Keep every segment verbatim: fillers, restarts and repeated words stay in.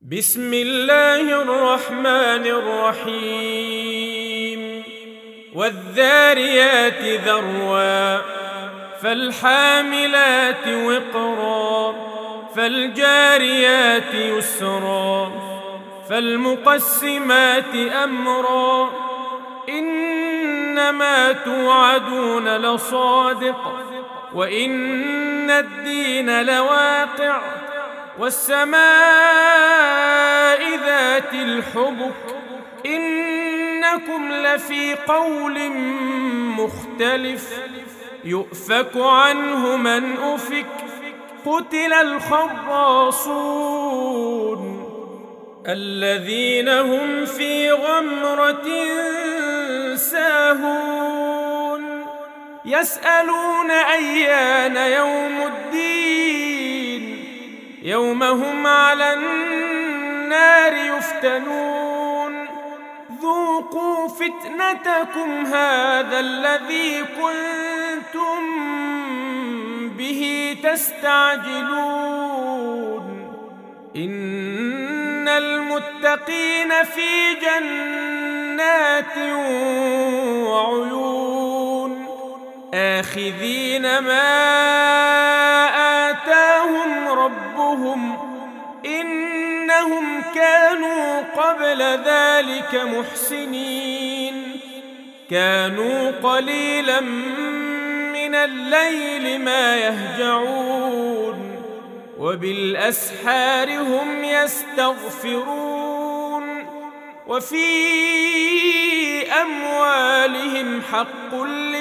بسم الله الرحمن الرحيم والذاريات ذروا فالحاملات وقرا فالجاريات يسرا فالمقسمات أمرا إنما توعدون لصادق وإن الدين لواقع والسماء ذات الحبك إنكم لفي قول مختلف يؤفك عنه من أفك قتل الخراصون الذين هم في غمرة ساهون يسألون أيان يوم الدين يوم هم على النار يفتنون ذوقوا فتنتكم هذا الذي كنتم به تستعجلون إن المتقين في جنات وعيون آخذين ما آتاهم ربهم إنهم كانوا قبل ذلك محسنين كانوا قليلا من الليل ما يهجعون وبالأسحار هم يستغفرون وفي أموالهم حق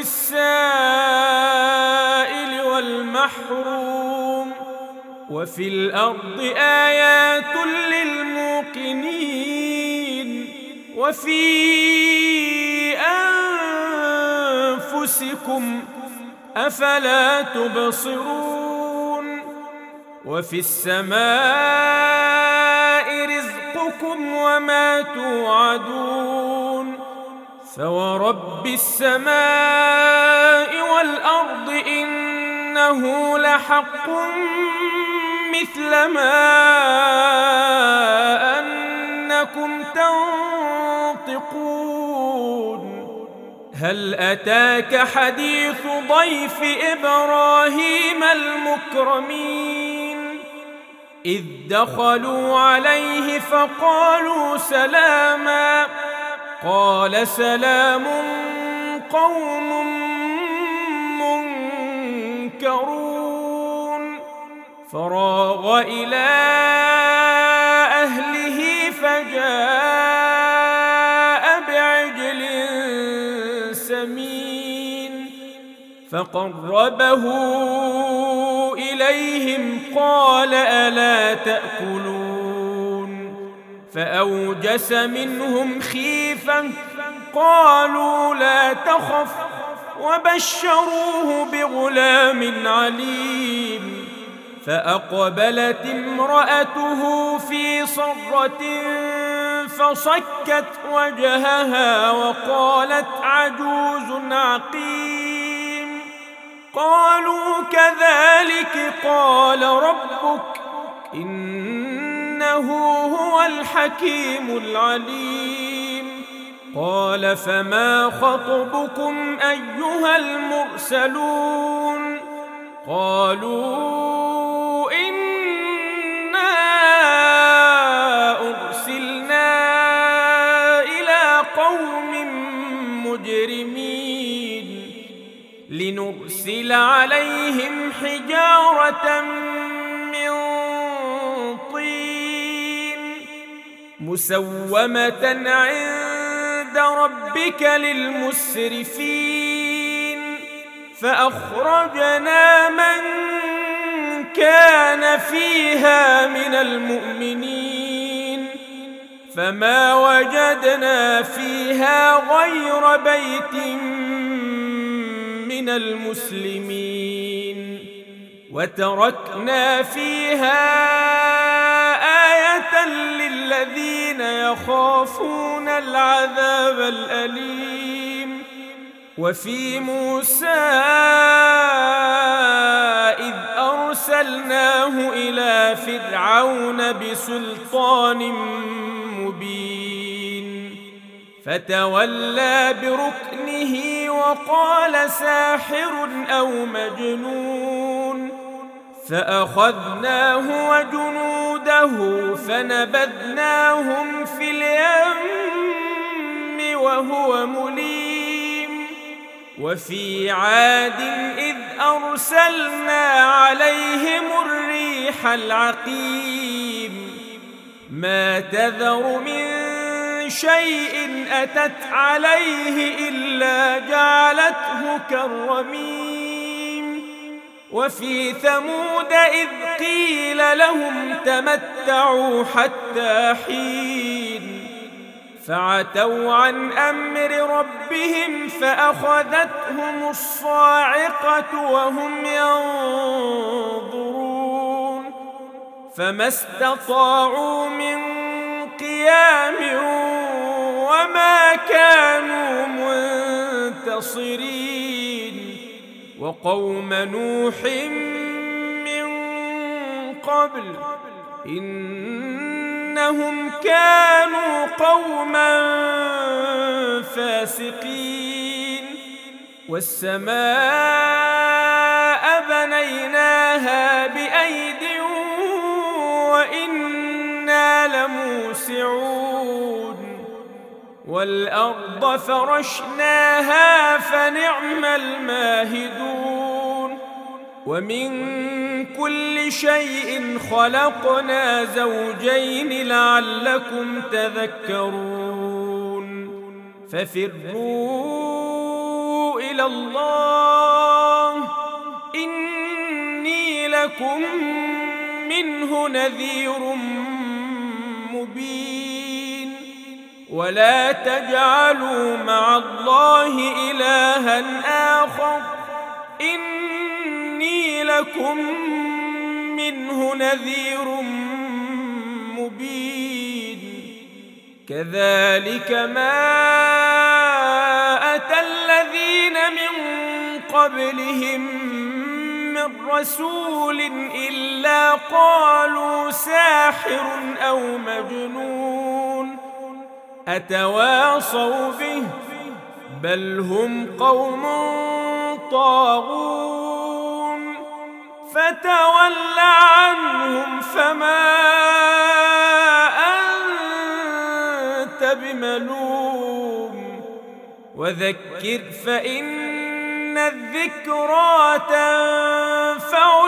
للسائل والمحروم وفي الأرض آيات للموقنين وفي أنفسكم أفلا تبصرون وفي السماء رزقكم وما توعدون فورب السماء والأرض إنه لحق مثل ما أنكم تنطقون هل أتاك حديث ضيف إبراهيم المكرمين إذ دخلوا عليه فقالوا سلاما قال سلام قوم منكرون فراغ إلى أهله فجاء بعجل سمين فقربه إليهم قال ألا تأكلون فأوجس منهم خيفة قالوا لا تخف وبشروه بغلام عليم فأقبلت امرأته في صرة فصكت وجهها وقالت عجوز عقيم قالوا كذلك قال ربك إنه هو الحكيم العليم قال فما خطبكم أيها المرسلون قالوا إنا أرسلنا إلى قوم مجرمين لنرسل عليهم حجارة من طين مسومة عند ربك للمسرفين فأخرجنا من كان فيها من المؤمنين فما وجدنا فيها غير بيت من المسلمين وتركنا فيها آية للذين يخافون العذاب الأليم وفي موسى إذ أرسل فأرسلناه إلى فرعون بسلطان مبين فتولى بركنه وقال ساحر أو مجنون فأخذناه وجنوده فنبذناهم في اليم وهو مليم وفي عاد إذ أرسلنا عليهم الريح العقيم ما تذر من شيء أتت عليه إلا جعلته كالرميم وفي ثمود إذ قيل لهم تمتعوا حتى حين فعتوا عن أمر ربهم فأخذتهم الصاعقة وهم ينظرون فما استطاعوا من قيام وما كانوا منتصرين وقوم نوح من قبل إنهم كانوا قوما فاسقين والسماء بنيناها بأيد وإنا لموسعون والأرض فرشناها فنعم الماهدون ومن كل شيء خلقنا زوجين لعلكم تذكرون ففروا إلى الله إني لكم منه نذير مبين ولا تجعلوا مع الله إلها آخر إني لكم منه نذير مبين كذلك ما أتى الذين من قبلهم من رسول إلا قالوا ساحر أو مجنون أتواصوا به بل هم قوم طاغون فتول عنهم فما أنت بملوم وذكر فإن الذكرى تنفع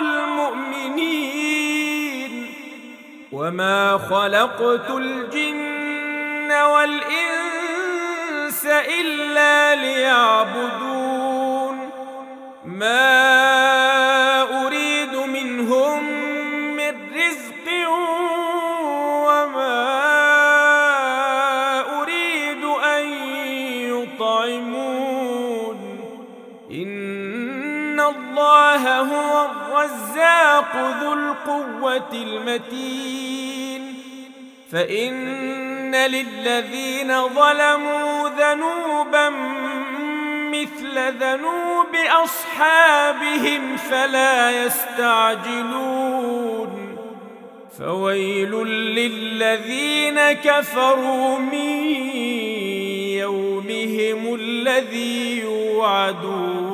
المؤمنين وما خلقت الجن والإنس إلا ليعبدون ما أريد منهم من رزق وما أريد أن يطعمون إن الله هو الرزاق ذو القوة المتين فإن للذين ظلموا ذنوبا مثل ذنوب أصحابهم فلا يستعجلون فويل للذين كفروا من يومهم الذي يوعدون